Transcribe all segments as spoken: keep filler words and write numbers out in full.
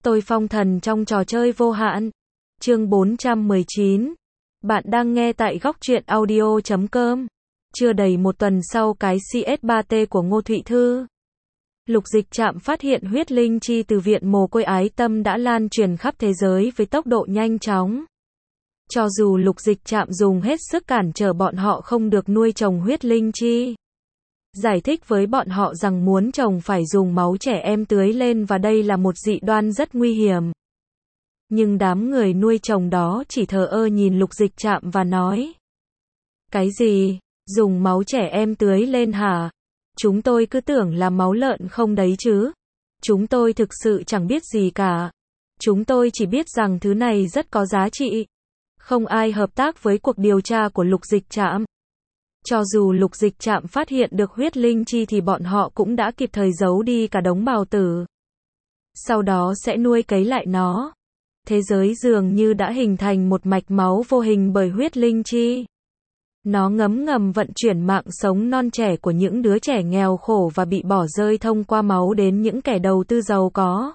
Tôi phong thần trong trò chơi vô hạn. Chương bốn trăm mười chín. Bạn đang nghe tại góc truyện audio chấm com. Chưa đầy một tuần sau cái C S ba T của Ngô Thụy Thư, Lục Dịch Trạm phát hiện huyết linh chi từ viện mồ côi ái tâm đã lan truyền khắp thế giới với tốc độ nhanh chóng. Cho dù Lục Dịch Trạm dùng hết sức cản trở bọn họ không được nuôi trồng huyết linh chi, giải thích với bọn họ rằng muốn trồng phải dùng máu trẻ em tưới lên và đây là một dị đoan rất nguy hiểm. Nhưng đám người nuôi trồng đó chỉ thờ ơ nhìn Lục Dịch Trạm và nói: Cái gì? Dùng máu trẻ em tưới lên hả? Chúng tôi cứ tưởng là máu lợn không đấy chứ. Chúng tôi thực sự chẳng biết gì cả. Chúng tôi chỉ biết rằng thứ này rất có giá trị. Không ai hợp tác với cuộc điều tra của Lục Dịch Trạm. Cho dù Lục Dịch Trạm phát hiện được huyết linh chi thì bọn họ cũng đã kịp thời giấu đi cả đống bào tử. Sau đó sẽ nuôi cấy lại nó. Thế giới dường như đã hình thành một mạch máu vô hình bởi huyết linh chi. Nó ngấm ngầm vận chuyển mạng sống non trẻ của những đứa trẻ nghèo khổ và bị bỏ rơi thông qua máu đến những kẻ đầu tư giàu có.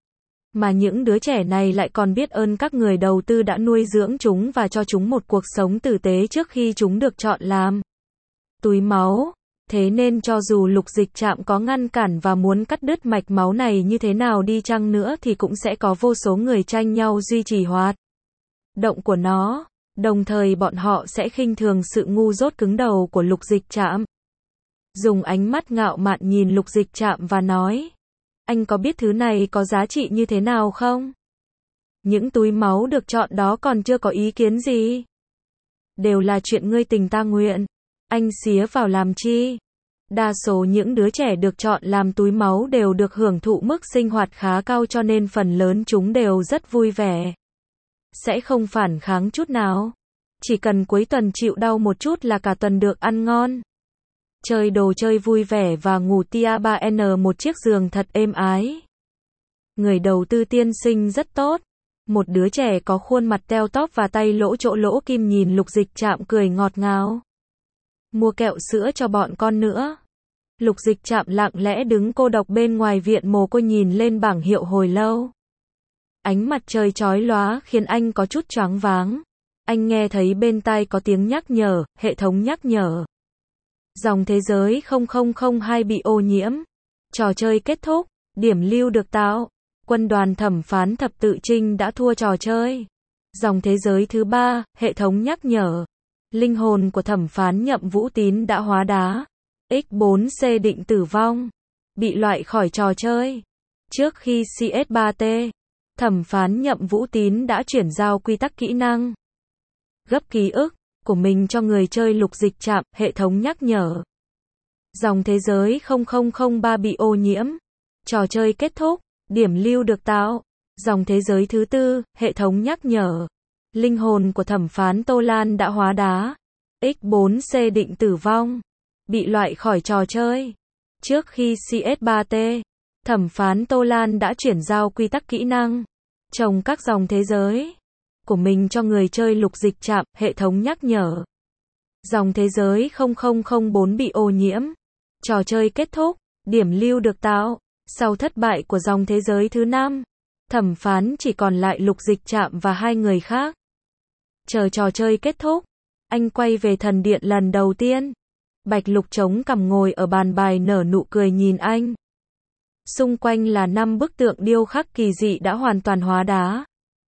Mà những đứa trẻ này lại còn biết ơn các người đầu tư đã nuôi dưỡng chúng và cho chúng một cuộc sống tử tế trước khi chúng được chọn làm túi máu. Thế nên cho dù Lục Dịch Trạm có ngăn cản và muốn cắt đứt mạch máu này như thế nào đi chăng nữa thì cũng sẽ có vô số người tranh nhau duy trì hoạt động của nó. Đồng thời bọn họ sẽ khinh thường sự ngu dốt cứng đầu của Lục Dịch Trạm. Dùng ánh mắt ngạo mạn nhìn Lục Dịch Trạm và nói: Anh có biết thứ này có giá trị như thế nào không? Những túi máu được chọn đó còn chưa có ý kiến gì. Đều là chuyện ngươi tình ta nguyện. Anh xía vào làm chi? Đa số những đứa trẻ được chọn làm túi máu đều được hưởng thụ mức sinh hoạt khá cao cho nên phần lớn chúng đều rất vui vẻ. Sẽ không phản kháng chút nào. Chỉ cần cuối tuần chịu đau một chút là cả tuần được ăn ngon. Chơi đồ chơi vui vẻ và ngủ tia ba N một chiếc giường thật êm ái. Người đầu tư tiên sinh rất tốt. Một đứa trẻ có khuôn mặt teo tóp và tay lỗ chỗ lỗ kim nhìn Lục Dịch Trạm cười ngọt ngào. Mua kẹo sữa cho bọn con nữa. Lục Dịch Trạm lặng lẽ đứng cô độc bên ngoài viện mồ côi nhìn lên bảng hiệu hồi lâu. Ánh mặt trời chói lóa khiến anh có chút choáng váng. Anh nghe thấy bên tai có tiếng nhắc nhở, hệ thống nhắc nhở. Dòng thế giới không không không hai bị ô nhiễm. Trò chơi kết thúc, điểm lưu được tạo. Quân đoàn thẩm phán thập tự trinh đã thua trò chơi. Dòng thế giới thứ ba, hệ thống nhắc nhở. Linh hồn của thẩm phán Nhậm Vũ Tín đã hóa đá. X bốn C định tử vong. Bị loại khỏi trò chơi. Trước khi C S ba T, thẩm phán Nhậm Vũ Tín đã chuyển giao quy tắc kỹ năng gấp ký ức của mình cho người chơi Lục Dịch Trạm, hệ thống nhắc nhở. Dòng thế giới không không không ba bị ô nhiễm. Trò chơi kết thúc, điểm lưu được tạo. Dòng thế giới thứ tư, hệ thống nhắc nhở. Linh hồn của thẩm phán Tô Lan đã hóa đá. X bốn C định tử vong. Bị loại khỏi trò chơi. Trước khi C S ba T, thẩm phán Tô Lan đã chuyển giao quy tắc kỹ năng trồng các dòng thế giới của mình cho người chơi Lục Dịch Trạm, hệ thống nhắc nhở. Dòng thế giới không không không bốn bị ô nhiễm. Trò chơi kết thúc, điểm lưu được tạo. Sau thất bại của dòng thế giới thứ năm, thẩm phán chỉ còn lại Lục Dịch Trạm và hai người khác. Chờ trò chơi kết thúc, anh quay về thần điện lần đầu tiên. Bạch Lục chống cằm ngồi ở bàn bài nở nụ cười nhìn anh. Xung quanh là năm bức tượng điêu khắc kỳ dị đã hoàn toàn hóa đá.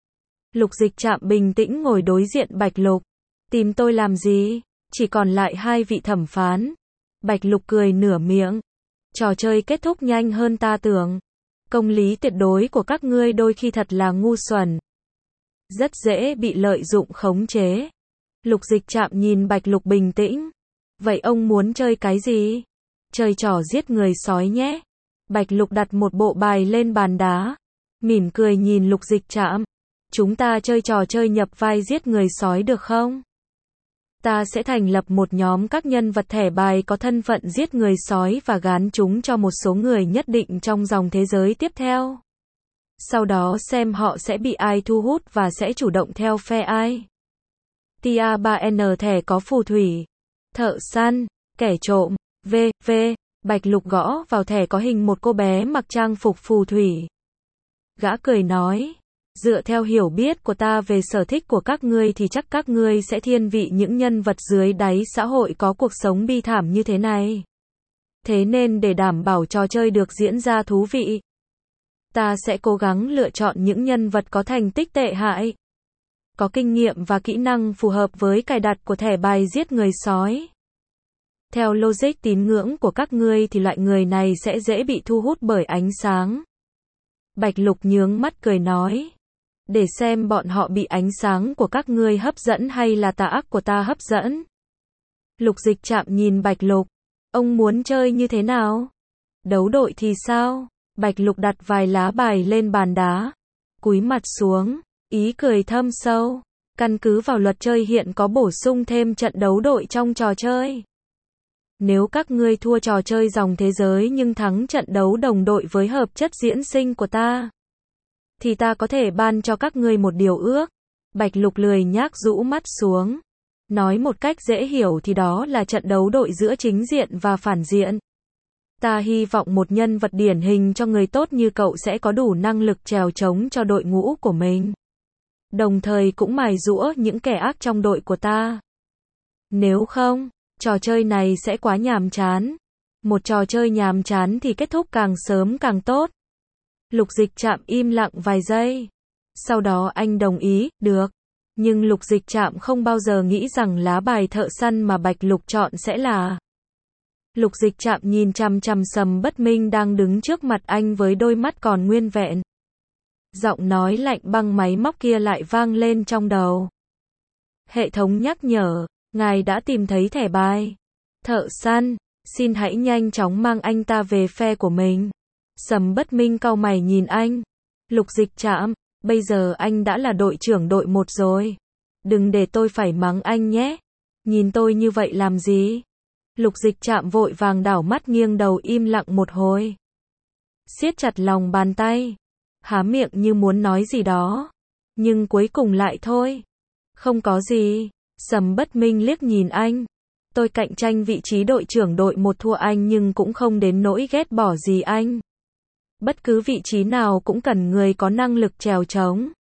Lục Dịch Trạm bình tĩnh ngồi đối diện Bạch Lục. Tìm tôi làm gì? Chỉ còn lại hai vị thẩm phán. Bạch Lục cười nửa miệng. Trò chơi kết thúc nhanh hơn ta tưởng. Công lý tuyệt đối của các ngươi đôi khi thật là ngu xuẩn. Rất dễ bị lợi dụng khống chế. Lục Dịch Trạm nhìn Bạch Lục bình tĩnh. Vậy ông muốn chơi cái gì? Chơi trò giết người sói nhé. Bạch Lục đặt một bộ bài lên bàn đá. Mỉm cười nhìn Lục Dịch Trạm. Chúng ta chơi trò chơi nhập vai giết người sói được không? Ta sẽ thành lập một nhóm các nhân vật thẻ bài có thân phận giết người sói và gán chúng cho một số người nhất định trong dòng thế giới tiếp theo. Sau đó xem họ sẽ bị ai thu hút và sẽ chủ động theo phe ai. Tia ba N thẻ có phù thủy, thợ săn, kẻ trộm, vê vê Bạch Lục gõ vào thẻ có hình một cô bé mặc trang phục phù thủy. Gã cười nói, dựa theo hiểu biết của ta về sở thích của các ngươi thì chắc các ngươi sẽ thiên vị những nhân vật dưới đáy xã hội có cuộc sống bi thảm như thế này. Thế nên để đảm bảo trò chơi được diễn ra thú vị, ta sẽ cố gắng lựa chọn những nhân vật có thành tích tệ hại, có kinh nghiệm và kỹ năng phù hợp với cài đặt của thẻ bài giết người sói. Theo logic tín ngưỡng của các ngươi thì loại người này sẽ dễ bị thu hút bởi ánh sáng. Bạch Lục nhướng mắt cười nói, để xem bọn họ bị ánh sáng của các ngươi hấp dẫn hay là tà ác của ta hấp dẫn. Lục Dịch Trạm nhìn Bạch Lục, ông muốn chơi như thế nào? Đấu đội thì sao? Bạch Lục đặt vài lá bài lên bàn đá, cúi mặt xuống, ý cười thâm sâu. Căn cứ vào luật chơi hiện có bổ sung thêm trận đấu đội trong trò chơi. Nếu các ngươi thua trò chơi dòng thế giới nhưng thắng trận đấu đồng đội với hợp chất diễn sinh của ta, thì ta có thể ban cho các ngươi một điều ước. Bạch Lục lười nhác rũ mắt xuống. Nói một cách dễ hiểu thì đó là trận đấu đội giữa chính diện và phản diện. Ta hy vọng một nhân vật điển hình cho người tốt như cậu sẽ có đủ năng lực chèo chống cho đội ngũ của mình. Đồng thời cũng mài giũa những kẻ ác trong đội của ta. Nếu không, trò chơi này sẽ quá nhàm chán. Một trò chơi nhàm chán thì kết thúc càng sớm càng tốt. Lục Dịch Trạm im lặng vài giây. Sau đó anh đồng ý, được. Nhưng Lục Dịch Trạm không bao giờ nghĩ rằng lá bài thợ săn mà Bạch Lục chọn sẽ là. Lục Dịch Trạm nhìn chằm chằm Sầm Bất Minh đang đứng trước mặt anh với đôi mắt còn nguyên vẹn. Giọng nói lạnh băng máy móc kia lại vang lên trong đầu. Hệ thống nhắc nhở, ngài đã tìm thấy thẻ bài. Thợ săn, xin hãy nhanh chóng mang anh ta về phe của mình. Sầm Bất Minh cau mày nhìn anh. Lục Dịch Trạm, bây giờ anh đã là đội trưởng đội một rồi. Đừng để tôi phải mắng anh nhé. Nhìn tôi như vậy làm gì? Lục Dịch Trạm vội vàng đảo mắt nghiêng đầu im lặng một hồi. Siết chặt lòng bàn tay. Há miệng như muốn nói gì đó. Nhưng cuối cùng lại thôi. Không có gì. Sầm Bất Minh liếc nhìn anh. Tôi cạnh tranh vị trí đội trưởng đội một thua anh nhưng cũng không đến nỗi ghét bỏ gì anh. Bất cứ vị trí nào cũng cần người có năng lực chèo chống.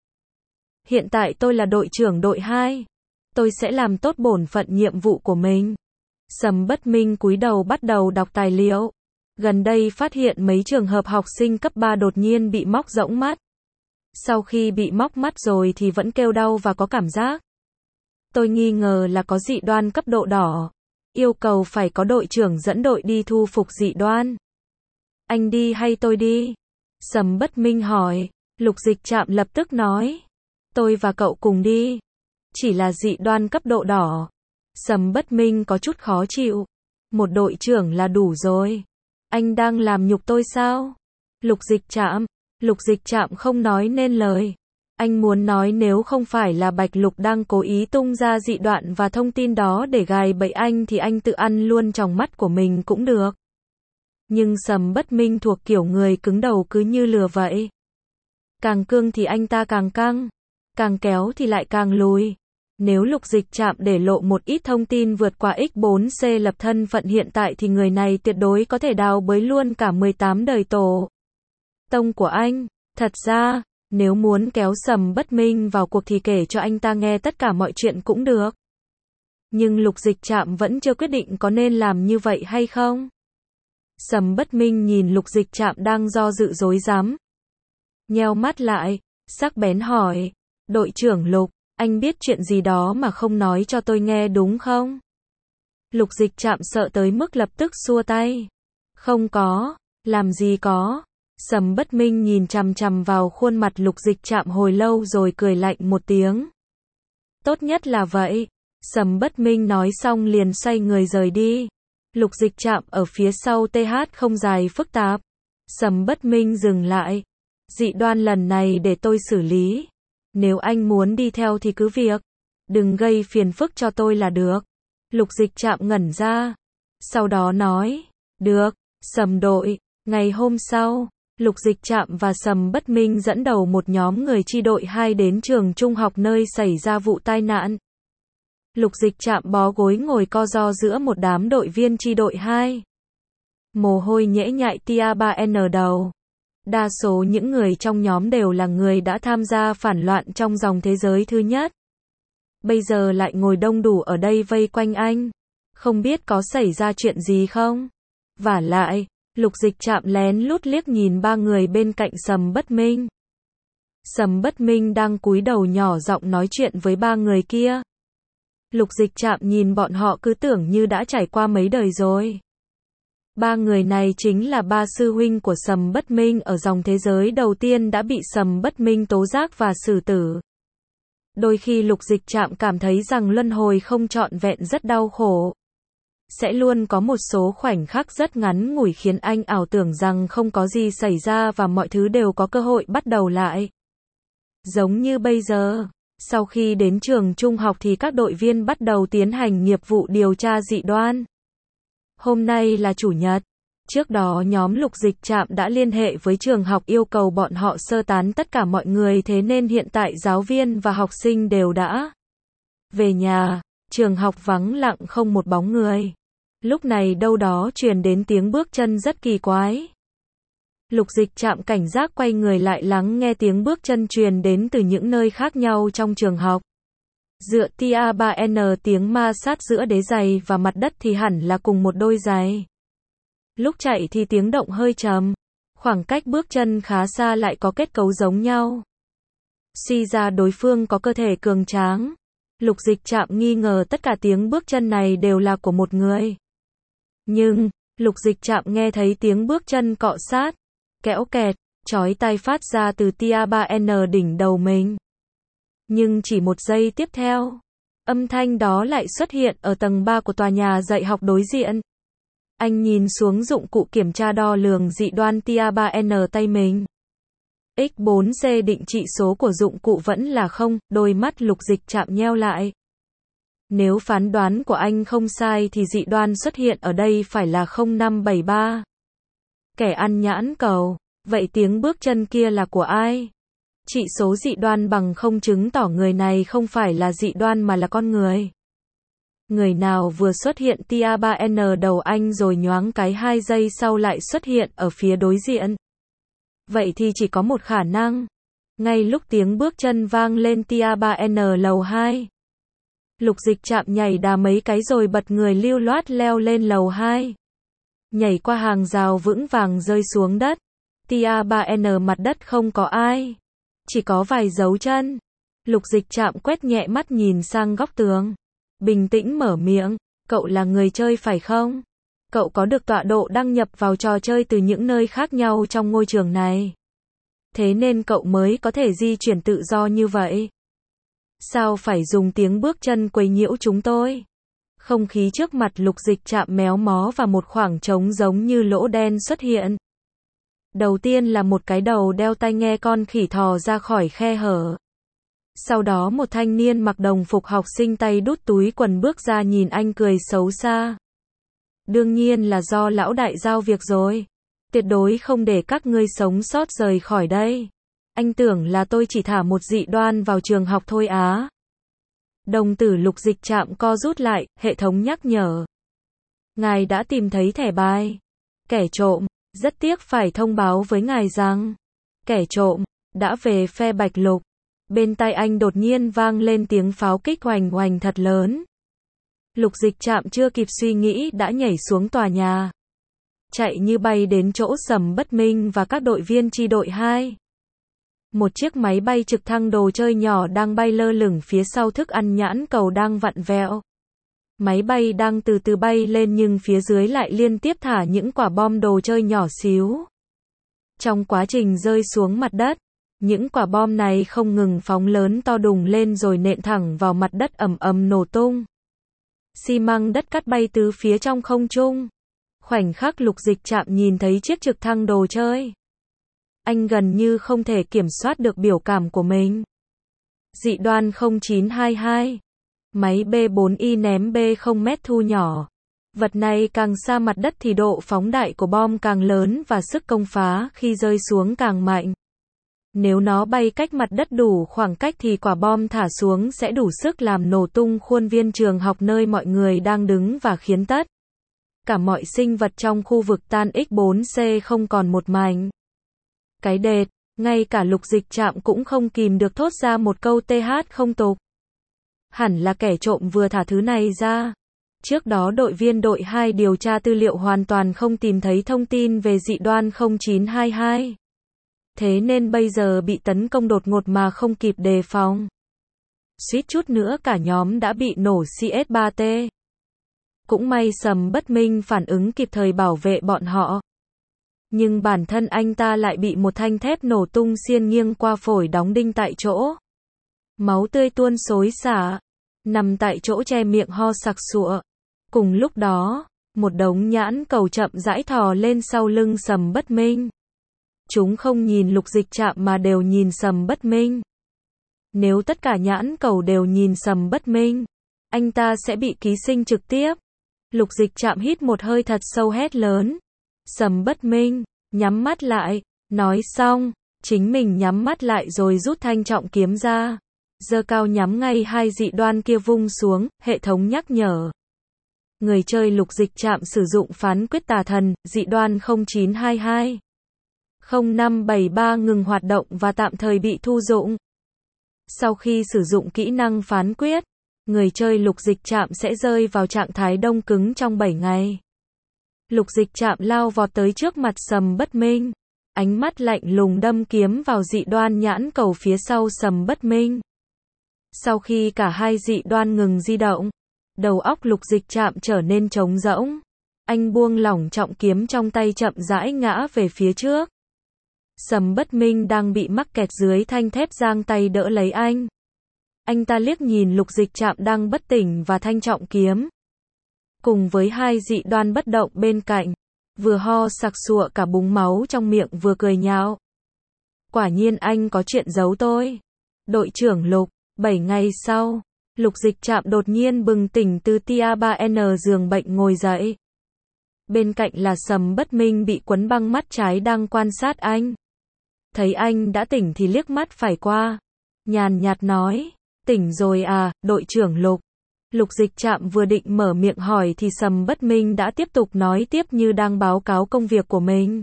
Hiện tại tôi là đội trưởng đội hai. Tôi sẽ làm tốt bổn phận nhiệm vụ của mình. Sầm Bất Minh cúi đầu bắt đầu đọc tài liệu. Gần đây phát hiện mấy trường hợp học sinh cấp ba đột nhiên bị móc rỗng mắt. Sau khi bị móc mắt rồi thì vẫn kêu đau và có cảm giác. Tôi nghi ngờ là có dị đoan cấp độ đỏ. Yêu cầu phải có đội trưởng dẫn đội đi thu phục dị đoan. Anh đi hay tôi đi? Sầm Bất Minh hỏi. Lục Dịch Trạm lập tức nói. Tôi và cậu cùng đi. Chỉ là dị đoan cấp độ đỏ. Sầm Bất Minh có chút khó chịu. Một đội trưởng là đủ rồi. Anh đang làm nhục tôi sao? Lục Dịch Trạm. Lục Dịch Trạm không nói nên lời. Anh muốn nói nếu không phải là Bạch Lục đang cố ý tung ra dị đoạn và thông tin đó để gài bẫy anh thì anh tự ăn luôn tròng mắt của mình cũng được. Nhưng Sầm Bất Minh thuộc kiểu người cứng đầu cứ như lừa vậy. Càng cương thì anh ta càng căng. Càng kéo thì lại càng lùi. Nếu Lục Dịch Trạm để lộ một ít thông tin vượt qua ích bốn C lập thân phận hiện tại thì người này tuyệt đối có thể đào bới luôn cả mười tám đời tổ tông của anh. Thật ra, nếu muốn kéo Sầm Bất Minh vào cuộc thì kể cho anh ta nghe tất cả mọi chuyện cũng được. Nhưng Lục Dịch Trạm vẫn chưa quyết định có nên làm như vậy hay không. Sầm Bất Minh nhìn Lục Dịch Trạm đang do dự rối rắm. Nheo mắt lại, sắc bén hỏi, đội trưởng Lục, anh biết chuyện gì đó mà không nói cho tôi nghe đúng không? Lục Dịch Trạm sợ tới mức lập tức xua tay. Không có, làm gì có. Sầm Bất Minh nhìn chằm chằm vào khuôn mặt Lục Dịch Trạm hồi lâu rồi cười lạnh một tiếng. Tốt nhất là vậy. Sầm Bất Minh nói xong liền xoay người rời đi. Lục Dịch Trạm ở phía sau tê hát không dài phức tạp. Sầm Bất Minh dừng lại. Dị đoan lần này để tôi xử lý. Nếu anh muốn đi theo thì cứ việc. Đừng gây phiền phức cho tôi là được. Lục Dịch Trạm ngẩn ra. Sau đó nói. Được, Sầm đội. Ngày hôm sau, Lục Dịch Trạm và Sầm Bất Minh dẫn đầu một nhóm người chi đội hai đến trường trung học nơi xảy ra vụ tai nạn. Lục Dịch Trạm bó gối ngồi co ro giữa một đám đội viên chi đội hai. Mồ hôi nhễ nhại tia ba N đầu. Đa số những người trong nhóm đều là người đã tham gia phản loạn trong dòng thế giới thứ nhất. Bây giờ lại ngồi đông đủ ở đây vây quanh anh. Không biết có xảy ra chuyện gì không? Vả lại, Lục Dịch Trạm lén lút liếc nhìn ba người bên cạnh Sầm Bất Minh. Sầm Bất Minh đang cúi đầu nhỏ giọng nói chuyện với ba người kia. Lục Dịch Trạm nhìn bọn họ cứ tưởng như đã trải qua mấy đời rồi. Ba người này chính là ba sư huynh của Sầm Bất Minh ở dòng thế giới đầu tiên đã bị Sầm Bất Minh tố giác và xử tử. Đôi khi Lục Dịch Trạm cảm thấy rằng luân hồi không trọn vẹn rất đau khổ. Sẽ luôn có một số khoảnh khắc rất ngắn ngủi khiến anh ảo tưởng rằng không có gì xảy ra và mọi thứ đều có cơ hội bắt đầu lại. Giống như bây giờ, sau khi đến trường trung học thì các đội viên bắt đầu tiến hành nghiệp vụ điều tra dị đoan. Hôm nay là Chủ nhật. Trước đó nhóm Lục Dịch Trạm đã liên hệ với trường học yêu cầu bọn họ sơ tán tất cả mọi người, thế nên hiện tại giáo viên và học sinh đều đã về nhà. Trường học vắng lặng không một bóng người. Lúc này đâu đó truyền đến tiếng bước chân rất kỳ quái. Lục Dịch Trạm cảnh giác quay người lại lắng nghe tiếng bước chân truyền đến từ những nơi khác nhau trong trường học. Dựa tia ba en tiếng ma sát giữa đế giày và mặt đất thì hẳn là cùng một đôi giày. Lúc chạy thì tiếng động hơi trầm. Khoảng cách bước chân khá xa lại có kết cấu giống nhau. Suy ra đối phương có cơ thể cường tráng. Lục Dịch Trạm nghi ngờ tất cả tiếng bước chân này đều là của một người. Nhưng, Lục Dịch Trạm nghe thấy tiếng bước chân cọ sát, kẽo kẹt, chói tai phát ra từ tia ba en đỉnh đầu mình. Nhưng chỉ một giây tiếp theo, âm thanh đó lại xuất hiện ở tầng ba của tòa nhà dạy học đối diện. Anh nhìn xuống dụng cụ kiểm tra đo lường dị đoan tia ba en tay mình. ích bốn xê định trị số của dụng cụ vẫn là không, đôi mắt Lục Dịch Trạm nheo lại. Nếu phán đoán của anh không sai thì dị đoan xuất hiện ở đây phải là không năm bảy ba. Kẻ ăn nhãn cầu, vậy tiếng bước chân kia là của ai? Trị số dị đoan bằng không chứng tỏ người này không phải là dị đoan mà là con người. Người nào vừa xuất hiện tia ba en đầu anh rồi nhoáng cái hai giây sau lại xuất hiện ở phía đối diện. Vậy thì chỉ có một khả năng. Ngay lúc tiếng bước chân vang lên tia ba en lầu hai. Lục Dịch Trạm nhảy đà mấy cái rồi bật người lưu loát leo lên lầu hai. Nhảy qua hàng rào vững vàng rơi xuống đất. tia ba en mặt đất không có ai. Chỉ có vài dấu chân. Lục Dịch Trạm quét nhẹ mắt nhìn sang góc tường. Bình tĩnh mở miệng. Cậu là người chơi phải không? Cậu có được tọa độ đăng nhập vào trò chơi từ những nơi khác nhau trong ngôi trường này. Thế nên cậu mới có thể di chuyển tự do như vậy. Sao phải dùng tiếng bước chân quấy nhiễu chúng tôi? Không khí trước mặt Lục Dịch Trạm méo mó và một khoảng trống giống như lỗ đen xuất hiện. Đầu tiên là một cái đầu đeo tai nghe con khỉ thò ra khỏi khe hở. Sau đó một thanh niên mặc đồng phục học sinh tay đút túi quần bước ra nhìn anh cười xấu xa. Đương nhiên là do lão đại giao việc rồi. Tuyệt đối không để các ngươi sống sót rời khỏi đây. Anh tưởng là tôi chỉ thả một dị đoan vào trường học thôi á. Đồng tử Lục Dịch Trạm co rút lại, hệ thống nhắc nhở. Ngài đã tìm thấy thẻ bài. Kẻ trộm, rất tiếc phải thông báo với ngài rằng, kẻ trộm, đã về phe Bạch Lục. Bên tai anh đột nhiên vang lên tiếng pháo kích oành oành thật lớn. Lục Dịch Trạm chưa kịp suy nghĩ đã nhảy xuống tòa nhà. Chạy như bay đến chỗ Sầm Bất Minh và các đội viên chi đội hai. Một chiếc máy bay trực thăng đồ chơi nhỏ đang bay lơ lửng phía sau thức ăn nhãn cầu đang vặn vẹo. Máy bay đang từ từ bay lên nhưng phía dưới lại liên tiếp thả những quả bom đồ chơi nhỏ xíu. Trong quá trình rơi xuống mặt đất, những quả bom này không ngừng phóng lớn to đùng lên rồi nện thẳng vào mặt đất ầm ầm nổ tung. Xi măng đất cát bay tứ phía trong không trung. Khoảnh khắc Lục Dịch Trạm nhìn thấy chiếc trực thăng đồ chơi. Anh gần như không thể kiểm soát được biểu cảm của mình. Dị đoan không chín hai hai. Máy B bốn i ném B không mét thu nhỏ. Vật này càng xa mặt đất thì độ phóng đại của bom càng lớn và sức công phá khi rơi xuống càng mạnh. Nếu nó bay cách mặt đất đủ khoảng cách thì quả bom thả xuống sẽ đủ sức làm nổ tung khuôn viên trường học nơi mọi người đang đứng và khiến tất cả mọi sinh vật trong khu vực tan ích bốn xê không còn một mảnh. Cái đệt, ngay cả Lục Dịch Trạm cũng không kìm được thốt ra một câu th không tục. Hẳn là kẻ trộm vừa thả thứ này ra. Trước đó đội viên đội hai điều tra tư liệu hoàn toàn không tìm thấy thông tin về dị đoan không chín hai hai. Thế nên bây giờ bị tấn công đột ngột mà không kịp đề phòng. Suýt chút nữa cả nhóm đã bị nổ xê ét ba T. Cũng may Sầm Bất Minh phản ứng kịp thời bảo vệ bọn họ. Nhưng bản thân anh ta lại bị một thanh thép nổ tung xiên nghiêng qua phổi đóng đinh tại chỗ. Máu tươi tuôn xối xả. Nằm tại chỗ che miệng ho sặc sụa. Cùng lúc đó, một đống nhãn cầu chậm rãi thò lên sau lưng Sầm Bất Minh. Chúng không nhìn Lục Dịch Trạm mà đều nhìn Sầm Bất Minh. Nếu tất cả nhãn cầu đều nhìn Sầm Bất Minh, anh ta sẽ bị ký sinh trực tiếp. Lục Dịch Trạm hít một hơi thật sâu hét lớn. Sầm Bất Minh, nhắm mắt lại. Nói xong, chính mình nhắm mắt lại rồi rút thanh trọng kiếm ra. Giơ cao nhắm ngay hai dị đoan kia vung xuống, hệ thống nhắc nhở. Người chơi Lục Dịch Trạm sử dụng phán quyết tà thần, dị đoan không chín hai hai. không năm bảy ba ngừng hoạt động và tạm thời bị thu dụng. Sau khi sử dụng kỹ năng phán quyết, người chơi Lục Dịch Trạm sẽ rơi vào trạng thái đông cứng trong bảy ngày. Lục Dịch Trạm lao vọt tới trước mặt Sầm Bất Minh. Ánh mắt lạnh lùng đâm kiếm vào dị đoan nhãn cầu phía sau Sầm Bất Minh. Sau khi cả hai dị đoan ngừng di động, đầu óc Lục Dịch Trạm trở nên trống rỗng. Anh buông lỏng trọng kiếm trong tay chậm rãi ngã về phía trước. Sầm Bất Minh đang bị mắc kẹt dưới thanh thép giang tay đỡ lấy anh. Anh ta liếc nhìn Lục Dịch Trạm đang bất tỉnh và thanh trọng kiếm. Cùng với hai dị đoan bất động bên cạnh, vừa ho sặc sụa cả búng máu trong miệng vừa cười nhạo. Quả nhiên anh có chuyện giấu tôi. Đội trưởng Lục, bảy ngày sau, Lục Dịch Trạm đột nhiên bừng tỉnh từ tia ba N giường bệnh ngồi dậy. Bên cạnh là Sầm Bất Minh bị quấn băng mắt trái đang quan sát anh. Thấy anh đã tỉnh thì liếc mắt phải qua. Nhàn nhạt nói, tỉnh rồi à, đội trưởng Lục. Lục Dịch Trạm vừa định mở miệng hỏi thì Sầm Bất Minh đã tiếp tục nói tiếp như đang báo cáo công việc của mình.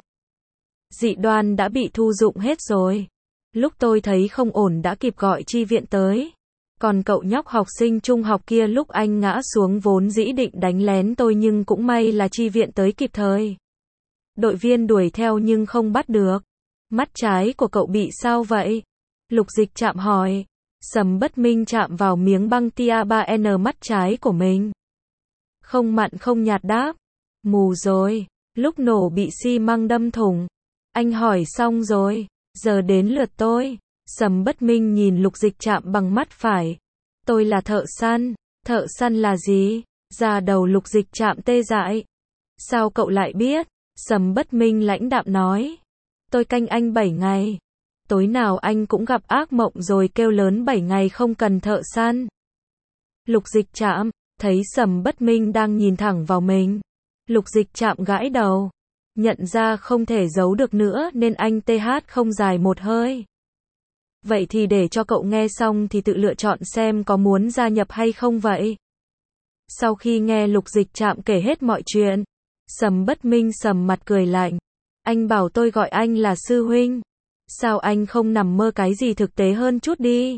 Dị đoan đã bị thu dụng hết rồi. Lúc tôi thấy không ổn đã kịp gọi chi viện tới. Còn cậu nhóc học sinh trung học kia lúc anh ngã xuống vốn dĩ định đánh lén tôi nhưng cũng may là chi viện tới kịp thời. Đội viên đuổi theo nhưng không bắt được. Mắt trái của cậu bị sao vậy? Lục Dịch Trạm hỏi. Sầm Bất Minh chạm vào miếng băng tia ba N mắt trái của mình. Không mặn không nhạt đáp. Mù rồi. Lúc nổ bị xi măng đâm thủng. Anh hỏi xong rồi. Giờ đến lượt tôi. Sầm Bất Minh nhìn Lục Dịch Trạm bằng mắt phải. Tôi là thợ săn. Thợ săn là gì? Da đầu Lục Dịch Trạm tê dại. Sao cậu lại biết? Sầm Bất Minh lãnh đạm nói. Tôi canh anh bảy ngày. Tối nào anh cũng gặp ác mộng rồi kêu lớn bảy ngày không cần thợ săn. Lục Dịch Trạm, thấy Sầm Bất Minh đang nhìn thẳng vào mình. Lục Dịch Trạm gãi đầu. Nhận ra không thể giấu được nữa nên anh th không dài một hơi. Vậy thì để cho cậu nghe xong thì tự lựa chọn xem có muốn gia nhập hay không vậy. Sau khi nghe Lục Dịch Trạm kể hết mọi chuyện, Sầm Bất Minh sầm mặt cười lạnh. Anh bảo tôi gọi anh là sư huynh. Sao anh không nằm mơ cái gì thực tế hơn chút đi?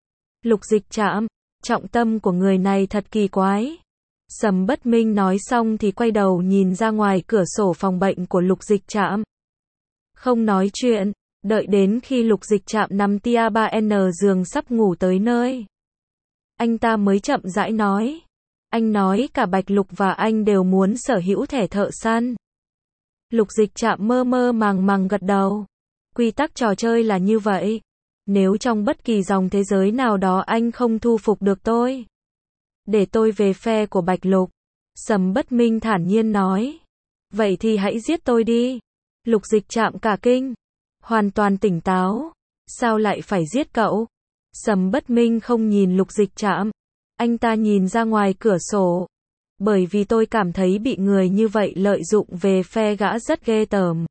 Lục Dịch Trạm, trọng tâm của người này thật kỳ quái. Sầm Bất Minh nói xong thì quay đầu nhìn ra ngoài cửa sổ phòng bệnh của Lục Dịch Trạm. Không nói chuyện, đợi đến khi Lục Dịch Trạm nằm tia ba N giường sắp ngủ tới nơi. Anh ta mới chậm rãi nói. Anh nói cả Bạch Lục và anh đều muốn sở hữu thẻ thợ săn. Lục Dịch Trạm mơ mơ màng màng gật đầu. Quy tắc trò chơi là như vậy. Nếu trong bất kỳ dòng thế giới nào đó anh không thu phục được tôi, để tôi về phe của Bạch Lục. Sầm Bất Minh thản nhiên nói. Vậy thì hãy giết tôi đi. Lục Dịch Trạm cả kinh. Hoàn toàn tỉnh táo. Sao lại phải giết cậu? Sầm Bất Minh không nhìn Lục Dịch Trạm. Anh ta nhìn ra ngoài cửa sổ. Bởi vì tôi cảm thấy bị người như vậy lợi dụng về phe gã rất ghê tởm.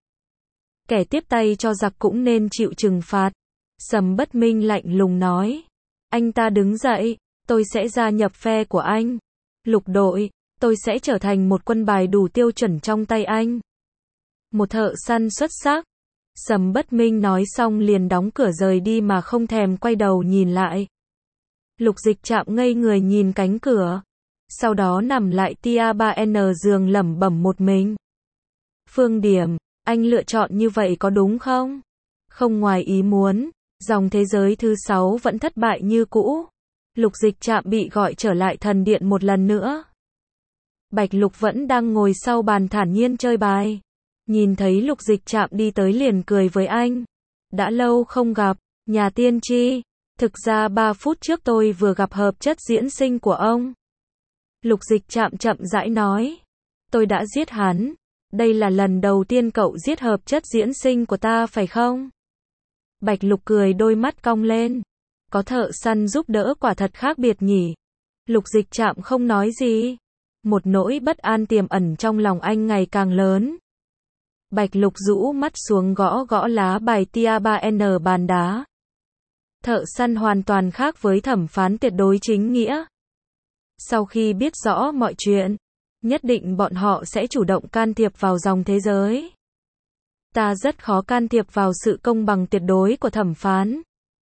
Kẻ tiếp tay cho giặc cũng nên chịu trừng phạt. Sầm Bất Minh lạnh lùng nói. Anh ta đứng dậy. Tôi sẽ gia nhập phe của anh. Lục đội, tôi sẽ trở thành một quân bài đủ tiêu chuẩn trong tay anh. Một thợ săn xuất sắc. Sầm Bất Minh nói xong liền đóng cửa rời đi mà không thèm quay đầu nhìn lại. Lục Dịch Trạm ngây người nhìn cánh cửa. Sau đó nằm lại tia ba en giường lẩm bẩm một mình. Phương Điểm, anh lựa chọn như vậy có đúng không? Không ngoài ý muốn, dòng thế giới thứ sáu vẫn thất bại như cũ. Lục Dịch Trạm bị gọi trở lại thần điện một lần nữa. Bạch Lục vẫn đang ngồi sau bàn thản nhiên chơi bài. Nhìn thấy Lục Dịch Trạm đi tới liền cười với anh. Đã lâu không gặp, nhà tiên tri. Thực ra ba phút trước tôi vừa gặp hợp chất diễn sinh của ông. Lục Dịch Trạm chậm rãi nói. Tôi đã giết hắn. Đây là lần đầu tiên cậu giết hợp chất diễn sinh của ta phải không? Bạch Lục cười đôi mắt cong lên. Có thợ săn giúp đỡ quả thật khác biệt nhỉ. Lục Dịch Trạm không nói gì. Một nỗi bất an tiềm ẩn trong lòng anh ngày càng lớn. Bạch Lục rũ mắt xuống gõ gõ lá bài tia ba en bàn đá. Thợ săn hoàn toàn khác với thẩm phán tuyệt đối chính nghĩa. Sau khi biết rõ mọi chuyện, nhất định bọn họ sẽ chủ động can thiệp vào dòng thế giới. Ta rất khó can thiệp vào sự công bằng tuyệt đối của thẩm phán.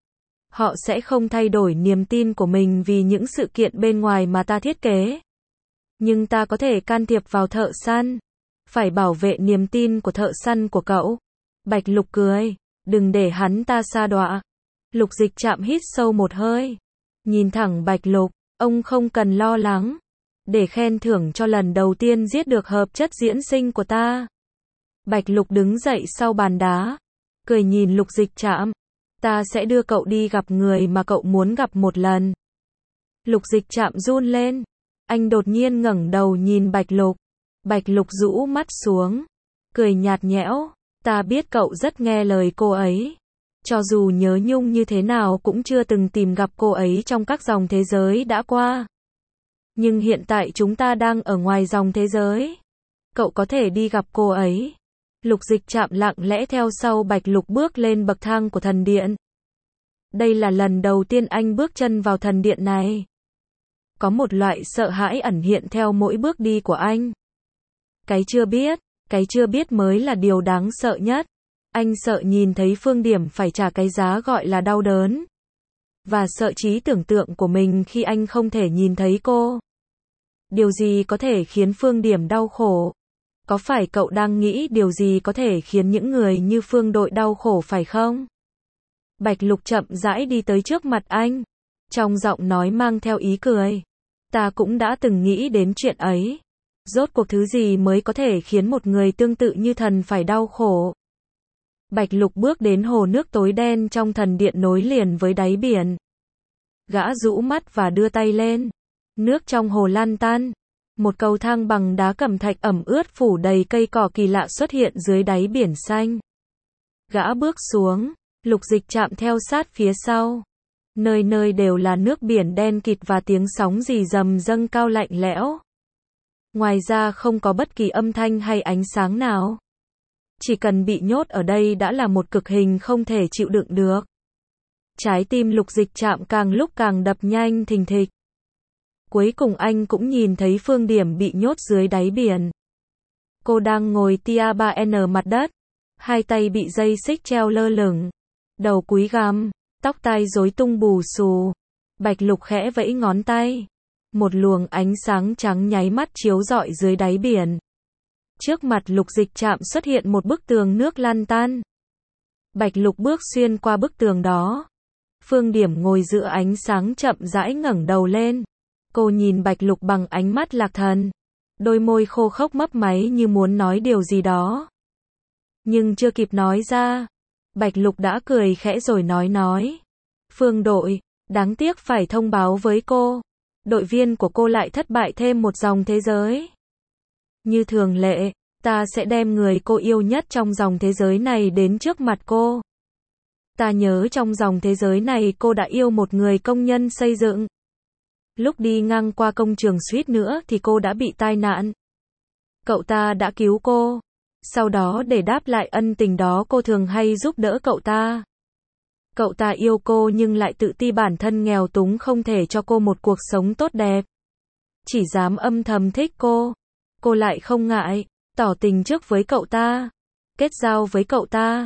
Họ sẽ không thay đổi niềm tin của mình vì những sự kiện bên ngoài mà ta thiết kế. Nhưng ta có thể can thiệp vào thợ săn. Phải bảo vệ niềm tin của thợ săn của cậu. Bạch Lục cười. Đừng để hắn ta sa đọa. Lục Dịch Trạm hít sâu một hơi. Nhìn thẳng Bạch Lục. Ông không cần lo lắng. Để khen thưởng cho lần đầu tiên giết được hợp chất diễn sinh của ta. Bạch Lục đứng dậy sau bàn đá. Cười nhìn Lục Dịch Trạm. Ta sẽ đưa cậu đi gặp người mà cậu muốn gặp một lần. Lục Dịch Trạm run lên. Anh đột nhiên ngẩng đầu nhìn Bạch Lục. Bạch Lục rũ mắt xuống. Cười nhạt nhẽo. Ta biết cậu rất nghe lời cô ấy. Cho dù nhớ nhung như thế nào cũng chưa từng tìm gặp cô ấy trong các dòng thế giới đã qua. Nhưng hiện tại chúng ta đang ở ngoài dòng thế giới. Cậu có thể đi gặp cô ấy. Lục Dịch Trạm lặng lẽ theo sau Bạch Lục bước lên bậc thang của thần điện. Đây là lần đầu tiên anh bước chân vào thần điện này. Có một loại sợ hãi ẩn hiện theo mỗi bước đi của anh. Cái chưa biết, cái chưa biết mới là điều đáng sợ nhất. Anh sợ nhìn thấy Phương Điểm phải trả cái giá gọi là đau đớn. Và sợ trí tưởng tượng của mình khi anh không thể nhìn thấy cô. Điều gì có thể khiến Phương Điểm đau khổ? Có phải cậu đang nghĩ điều gì có thể khiến những người như Phương Đội đau khổ phải không? Bạch Lục chậm rãi đi tới trước mặt anh. Trong giọng nói mang theo ý cười. Ta cũng đã từng nghĩ đến chuyện ấy. Rốt cuộc thứ gì mới có thể khiến một người tương tự như thần phải đau khổ? Bạch Lục bước đến hồ nước tối đen trong thần điện nối liền với đáy biển. Gã rũ mắt và đưa tay lên. Nước trong hồ lan tan. Một cầu thang bằng đá cẩm thạch ẩm ướt phủ đầy cây cỏ kỳ lạ xuất hiện dưới đáy biển xanh. Gã bước xuống. Lục Dịch Trạm theo sát phía sau. Nơi nơi đều là nước biển đen kịt và tiếng sóng rì rầm dâng cao lạnh lẽo. Ngoài ra không có bất kỳ âm thanh hay ánh sáng nào. Chỉ cần bị nhốt ở đây đã là một cực hình không thể chịu đựng được. Trái tim Lục Dịch Trạm càng lúc càng đập nhanh thình thịch. Cuối cùng anh cũng nhìn thấy Phương Điểm bị nhốt dưới đáy biển. Cô đang ngồi tia ba en mặt đất. Hai tay bị dây xích treo lơ lửng. Đầu cúi gằm, tóc tai rối tung bù xù. Bạch Lục khẽ vẫy ngón tay. Một luồng ánh sáng trắng nháy mắt chiếu rọi dưới đáy biển. Trước mặt Lục Dịch Trạm xuất hiện một bức tường nước lan tan. Bạch Lục bước xuyên qua bức tường đó. Phương Điểm ngồi giữa ánh sáng chậm rãi ngẩng đầu lên. Cô nhìn Bạch Lục bằng ánh mắt lạc thần. Đôi môi khô khốc mấp máy như muốn nói điều gì đó. Nhưng chưa kịp nói ra. Bạch Lục đã cười khẽ rồi nói nói. Phương Đội, đáng tiếc phải thông báo với cô. Đội viên của cô lại thất bại thêm một dòng thế giới. Như thường lệ, ta sẽ đem người cô yêu nhất trong dòng thế giới này đến trước mặt cô. Ta nhớ trong dòng thế giới này cô đã yêu một người công nhân xây dựng. Lúc đi ngang qua công trường suýt nữa thì cô đã bị tai nạn. Cậu ta đã cứu cô. Sau đó để đáp lại ân tình đó cô thường hay giúp đỡ cậu ta. Cậu ta yêu cô nhưng lại tự ti bản thân nghèo túng không thể cho cô một cuộc sống tốt đẹp. Chỉ dám âm thầm thích cô. Cô lại không ngại, tỏ tình trước với cậu ta. Kết giao với cậu ta.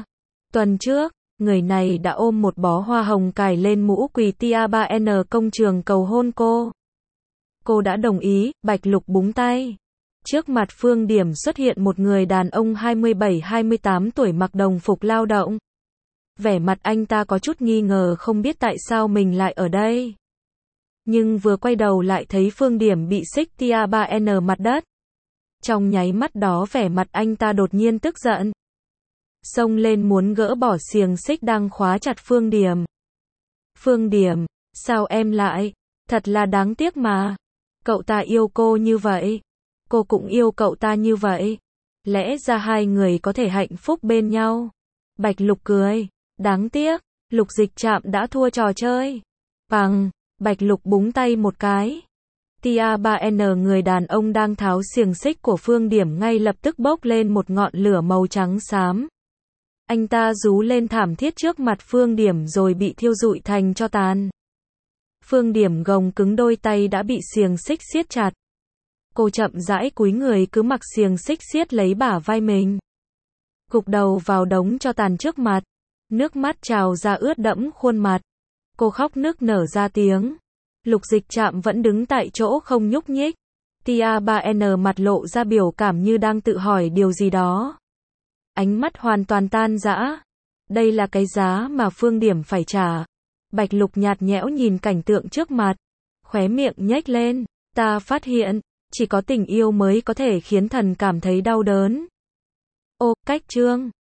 Tuần trước, người này đã ôm một bó hoa hồng cài lên mũ quỳ Tia ba N công trường cầu hôn cô. Cô đã đồng ý, Bạch Lục búng tay. Trước mặt Phương Điểm xuất hiện một người đàn ông hai mươi bảy hai mươi tám tuổi mặc đồng phục lao động. Vẻ mặt anh ta có chút nghi ngờ không biết tại sao mình lại ở đây. Nhưng vừa quay đầu lại thấy Phương Điểm bị xích Tia ba N mặt đất. Trong nháy mắt đó vẻ mặt anh ta đột nhiên tức giận. Xông lên muốn gỡ bỏ xiềng xích đang khóa chặt Phương Điểm. Phương Điểm, sao em lại? Thật là đáng tiếc mà. Cậu ta yêu cô như vậy. Cô cũng yêu cậu ta như vậy. Lẽ ra hai người có thể hạnh phúc bên nhau. Bạch Lục cười. Đáng tiếc, Lục Dịch Trạm đã thua trò chơi. Bằng, Bạch Lục búng tay một cái. Tia ba N người đàn ông đang tháo xiềng xích của Phương Điểm ngay lập tức bốc lên một ngọn lửa màu trắng xám. Anh ta rú lên thảm thiết trước mặt Phương Điểm rồi bị thiêu rụi thành tro tàn. Phương Điểm gồng cứng đôi tay đã bị xiềng xích siết chặt. Cô chậm rãi cúi người cứ mặc xiềng xích siết lấy bả vai mình. Gục đầu vào đống tro tàn trước mặt. Nước mắt trào ra ướt đẫm khuôn mặt. Cô khóc nức nở ra tiếng. Lục Dịch Trạm vẫn đứng tại chỗ không nhúc nhích. Tia ba N mặt lộ ra biểu cảm như đang tự hỏi điều gì đó. Ánh mắt hoàn toàn tan rã. Đây là cái giá mà Phương Điểm phải trả. Bạch Lục nhạt nhẽo nhìn cảnh tượng trước mặt. Khóe miệng nhếch lên. Ta phát hiện, chỉ có tình yêu mới có thể khiến thần cảm thấy đau đớn. Ô, cách chương.